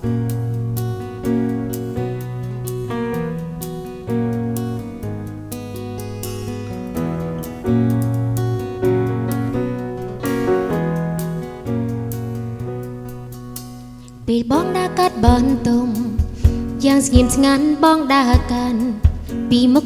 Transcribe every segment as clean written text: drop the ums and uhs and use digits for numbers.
ពេលបងដើរកាត់បនទុំយ៉ាងស្ងៀមស្ងាត់បងដើរកាន់ពីមុខ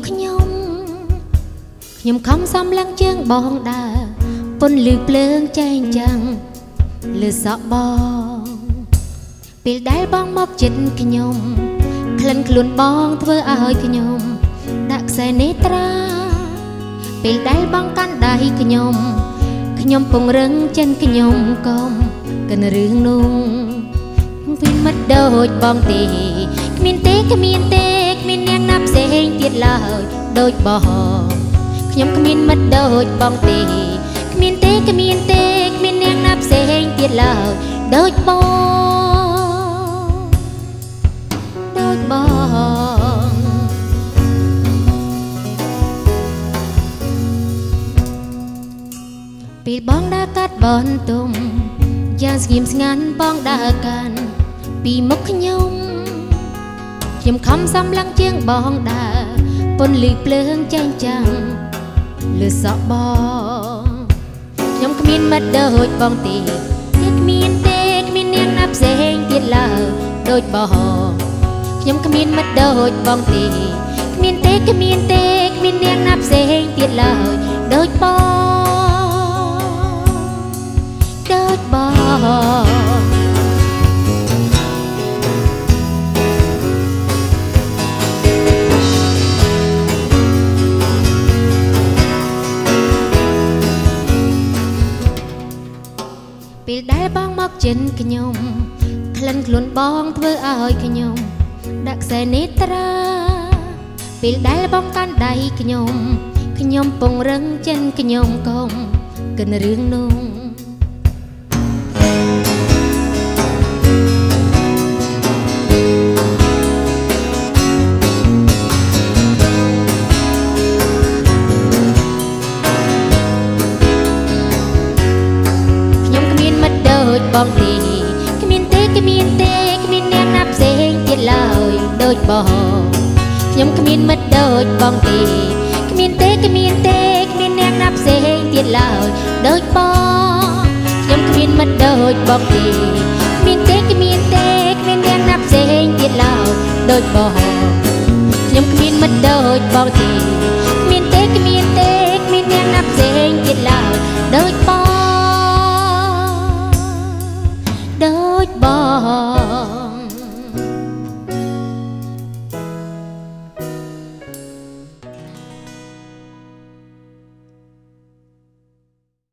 ខ្ញុំខំសំឡឹងជើងបងដើរពន្លឺភ្លើងចែងចាំងលើសក់បងពេលដែលបងមកជិតខ្ញុំក្លិនខ្លួនបងធ្វើឲ្យខ្ញុំដាក់ខ្សែនេត្រាពេលដែលបងកាន់ដៃខ្ញុំពង្រឹងចិនខ្ញុំកុំកិនរឿងនោះវាមិនដូចបងទេគ្មានទេគ្មាននាងណាផ្សេងទៀតឡើយដូចបងខ្ញុំគ្មានមិត្តដូចបងទេគ្មានទេគ្មាននាងណាផ្សេងទៀតឡើយដូចបងពេលបងដើរកាត់បនទុំយ៉ាងស្ងៀមស្ងាត់បងដើរកាន់ពីមុខខ្ញុំខំសំឡឹងជើងបងដើរពន្លឺភ្លើងចែងចាំងលើសក់បងខ្ញុំគ្មានមិត្តដូចបងទេគ្មាននាងណាផ្សេងទៀតឡើយដូចបងខ្ញុំគ្មានមិត្តដូចបងទេគ្មាននាងណាផ្សេងទៀតឡើយដូចបងពេលដែលបងមកចិនខ្ញុំក្លិនខ្លួនបងធ្វើឲ្យខ្ញុំដាក់ខ្សែនេត្រាពេលដែលបងកាន់ដៃខ្ញុំពង្រឹងចិនខ្ញុំកុំកិនរឿងនោះបងទេគ្មាននាងណាផ្សេងទៀតឡើយដូចបងខ្ញុំគ្មានមិត្តដូចបងទេគ្មាននាងណាផ្សេងទៀតឡើយដូចបងខ្ញុំគ្មានមិត្តដូចបងទេគ្មាននាងណាផ្សេងទៀតឡើយដូចបងខ្ញុំគ្មានមិត្តដូចបងទេគ្មាននាងណាផ្សេង